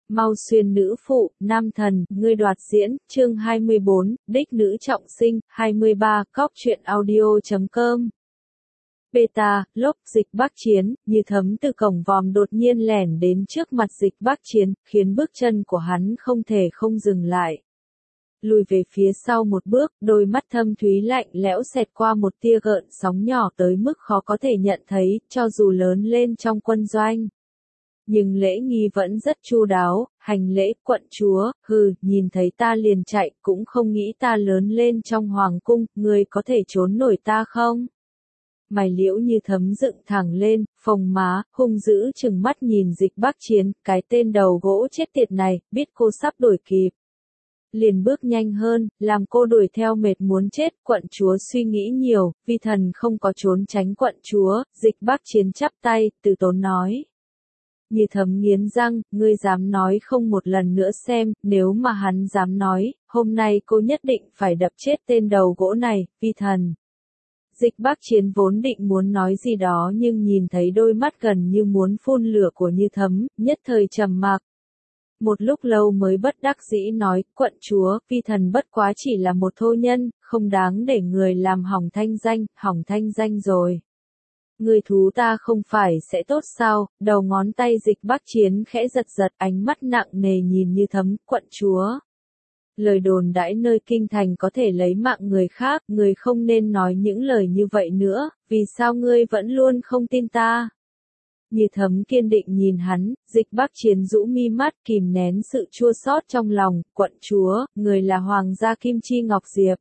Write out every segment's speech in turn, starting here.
Mau xuyên nữ phụ, nam thần, ngươi đoạt diễn, chương 24, đích nữ trọng sinh, 23, cóc truyện audio.com. Beta, lốc, Dịch Bác Chiến, Như Thấm từ cổng vòm đột nhiên lẻn đến trước mặt Dịch Bác Chiến, khiến bước chân của hắn không thể không dừng lại. Lùi về phía sau một bước, đôi mắt thâm thúy lạnh lẽo xẹt qua một tia gợn sóng nhỏ tới mức khó có thể nhận thấy, cho dù lớn lên trong quân doanh. Nhưng lễ nghi vẫn rất chu đáo, hành lễ, quận chúa, nhìn thấy ta liền chạy, cũng không nghĩ ta lớn lên trong hoàng cung, ngươi có thể trốn nổi ta không? Mày Liễu Như Thấm dựng thẳng lên, phồng má, hung dữ chừng mắt nhìn Dịch Bác Chiến, cái tên đầu gỗ chết tiệt này, biết cô sắp đuổi kịp. Liền bước nhanh hơn, làm cô đuổi theo mệt muốn chết, quận chúa suy nghĩ nhiều, vi thần không có trốn tránh quận chúa, Dịch Bác Chiến chắp tay, từ tốn nói. Như Thấm nghiến răng, ngươi dám nói không một lần nữa xem, nếu mà hắn dám nói, hôm nay cô nhất định phải đập chết tên đầu gỗ này, vi thần. Dịch Bác Chiến vốn định muốn nói gì đó nhưng nhìn thấy đôi mắt gần như muốn phun lửa của Như Thấm, nhất thời trầm mặc. Một lúc lâu mới bất đắc dĩ nói, quận chúa, vi thần bất quá chỉ là một thô nhân, không đáng để người làm hỏng thanh danh rồi. Người thú ta không phải sẽ tốt sao, đầu ngón tay Dịch Bác Chiến khẽ giật giật, ánh mắt nặng nề nhìn Như Thấm, quận chúa. Lời đồn đãi nơi kinh thành có thể lấy mạng người khác, người không nên nói những lời như vậy nữa, vì sao ngươi vẫn luôn không tin ta? Như Thấm kiên định nhìn hắn, Dịch Bác Chiến rũ mi mắt kìm nén sự chua xót trong lòng, quận chúa, người là hoàng gia Kim Chi Ngọc Diệp.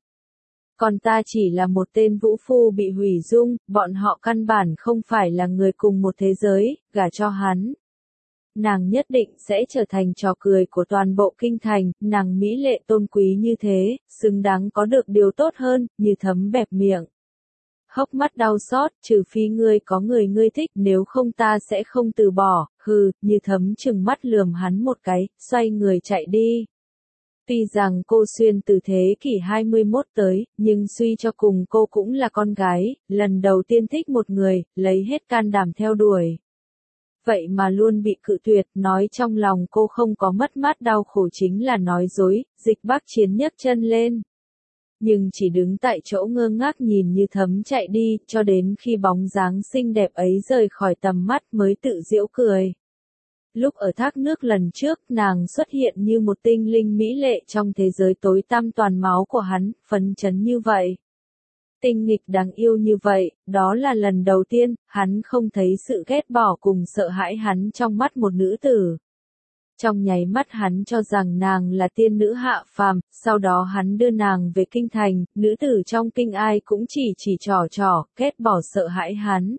Còn ta chỉ là một tên vũ phu bị hủy dung, bọn họ căn bản không phải là người cùng một thế giới, gả cho hắn. Nàng nhất định sẽ trở thành trò cười của toàn bộ kinh thành, nàng mỹ lệ tôn quý như thế, xứng đáng có được điều tốt hơn, Như Thấm bẹp miệng. Hốc mắt đau xót, trừ phi ngươi có người ngươi thích, nếu không ta sẽ không từ bỏ, Như Thấm trừng mắt lườm hắn một cái, xoay người chạy đi. Tuy rằng cô xuyên từ thế kỷ 21 tới, nhưng suy cho cùng cô cũng là con gái, lần đầu tiên thích một người, lấy hết can đảm theo đuổi. Vậy mà luôn bị cự tuyệt, nói trong lòng cô không có mất mát đau khổ chính là nói dối, Dịch Bác Chiến nhấc chân lên. Nhưng chỉ đứng tại chỗ ngơ ngác nhìn Như Thấm chạy đi, cho đến khi bóng dáng xinh đẹp ấy rời khỏi tầm mắt mới tự giễu cười. Lúc ở thác nước lần trước, nàng xuất hiện như một tinh linh mỹ lệ trong thế giới tối tăm toàn máu của hắn, phấn chấn như vậy. Tinh nghịch đáng yêu như vậy, đó là lần đầu tiên, hắn không thấy sự ghét bỏ cùng sợ hãi hắn trong mắt một nữ tử. Trong nháy mắt hắn cho rằng nàng là tiên nữ hạ phàm, sau đó hắn đưa nàng về kinh thành, nữ tử trong kinh ai cũng chỉ trò, ghét bỏ sợ hãi hắn.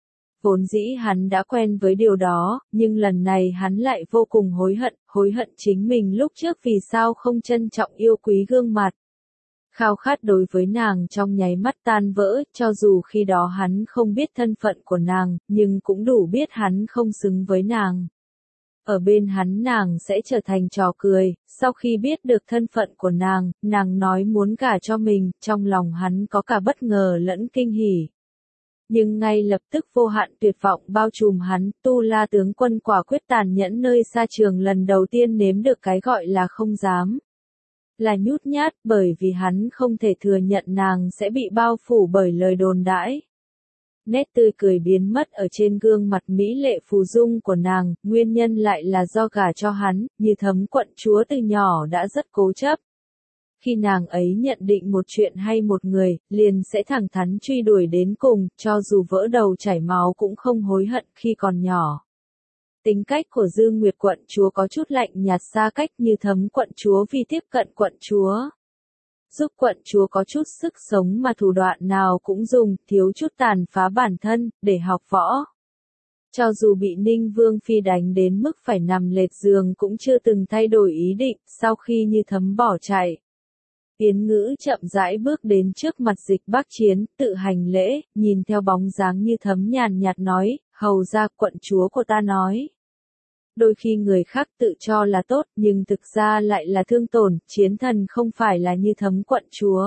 Vốn dĩ hắn đã quen với điều đó, nhưng lần này hắn lại vô cùng hối hận chính mình lúc trước vì sao không trân trọng yêu quý gương mặt. Khao khát đối với nàng trong nháy mắt tan vỡ, cho dù khi đó hắn không biết thân phận của nàng, nhưng cũng đủ biết hắn không xứng với nàng. Ở bên hắn nàng sẽ trở thành trò cười, sau khi biết được thân phận của nàng nói muốn gả cho mình, trong lòng hắn có cả bất ngờ lẫn kinh hỉ. Nhưng ngay lập tức vô hạn tuyệt vọng bao trùm hắn, Tu La tướng quân quả quyết tàn nhẫn nơi xa trường lần đầu tiên nếm được cái gọi là không dám. Là nhút nhát, bởi vì hắn không thể thừa nhận nàng sẽ bị bao phủ bởi lời đồn đãi. Nét tươi cười biến mất ở trên gương mặt mỹ lệ phù dung của nàng, nguyên nhân lại là do gả cho hắn, Như Thấm quận chúa từ nhỏ đã rất cố chấp. Khi nàng ấy nhận định một chuyện hay một người, liền sẽ thẳng thắn truy đuổi đến cùng, cho dù vỡ đầu chảy máu cũng không hối hận khi còn nhỏ. Tính cách của Dương Nguyệt quận chúa có chút lạnh nhạt xa cách, Như Thấm quận chúa vì tiếp cận quận chúa. Giúp quận chúa có chút sức sống mà thủ đoạn nào cũng dùng, thiếu chút tàn phá bản thân, để học võ. Cho dù bị Ninh Vương Phi đánh đến mức phải nằm lệch giường cũng chưa từng thay đổi ý định, sau khi Như Thấm bỏ chạy. Yến Ngữ chậm rãi bước đến trước mặt Dịch Bác Chiến, tự hành lễ, nhìn theo bóng dáng Như Thấm nhàn nhạt nói, hầu ra quận chúa của ta nói. Đôi khi người khác tự cho là tốt, nhưng thực ra lại là thương tổn, chiến thần không phải là Như Thấm quận chúa.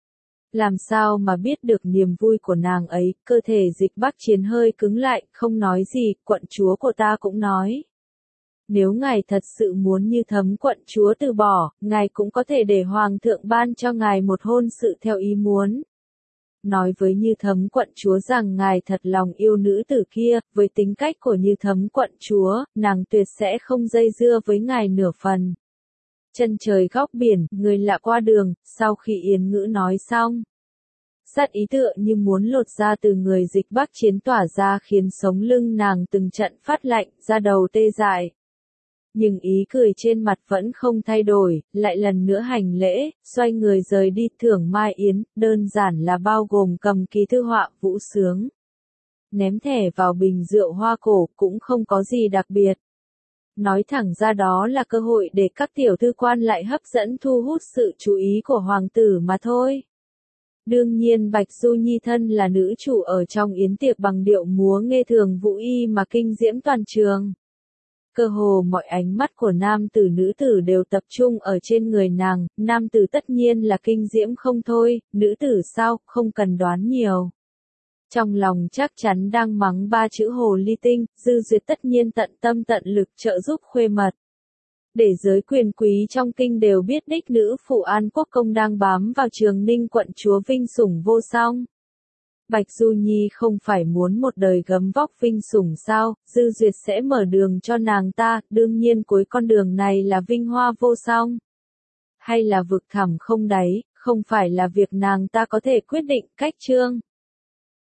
Làm sao mà biết được niềm vui của nàng ấy, cơ thể Dịch Bác Chiến hơi cứng lại, không nói gì, quận chúa của ta cũng nói. Nếu ngài thật sự muốn như Thấm quận chúa từ bỏ, ngài cũng có thể để hoàng thượng ban cho ngài một hôn sự theo ý muốn. Nói với Như Thấm quận chúa rằng ngài thật lòng yêu nữ tử kia, với tính cách của Như Thấm quận chúa, nàng tuyệt sẽ không dây dưa với ngài nửa phần. Chân trời góc biển, người lạ qua đường, sau khi Yến Ngữ nói xong. Sát ý tựa như muốn lột ra từ người Dịch Bắc Chiến tỏa ra khiến sống lưng nàng từng trận phát lạnh, da đầu tê dại. Nhưng ý cười trên mặt vẫn không thay đổi, lại lần nữa hành lễ, xoay người rời đi. Thưởng Mai Yến, đơn giản là bao gồm cầm ký thư họa vũ sướng. Ném thẻ vào bình rượu hoa cổ cũng không có gì đặc biệt. Nói thẳng ra đó là cơ hội để các tiểu thư quan lại hấp dẫn thu hút sự chú ý của hoàng tử mà thôi. Đương nhiên Bạch Du Nhi thân là nữ chủ ở trong yến tiệc bằng điệu múa nghe thường vũ y mà kinh diễm toàn trường. Cơ hồ mọi ánh mắt của nam tử nữ tử đều tập trung ở trên người nàng, nam tử tất nhiên là kinh diễm không thôi, nữ tử sao, không cần đoán nhiều. Trong lòng chắc chắn đang mắng ba chữ hồ ly tinh, Dư Duyệt tất nhiên tận tâm tận lực trợ giúp khuê mật. Để giới quyền quý trong kinh đều biết đích nữ phụ An Quốc công đang bám vào Trường Ninh quận chúa vinh sủng vô song. Bạch Du Nhi không phải muốn một đời gấm vóc vinh sủng sao, Dư Duyệt sẽ mở đường cho nàng ta, đương nhiên cuối con đường này là vinh hoa vô song. Hay là vực thẳm không đáy, không phải là việc nàng ta có thể quyết định. Cách chương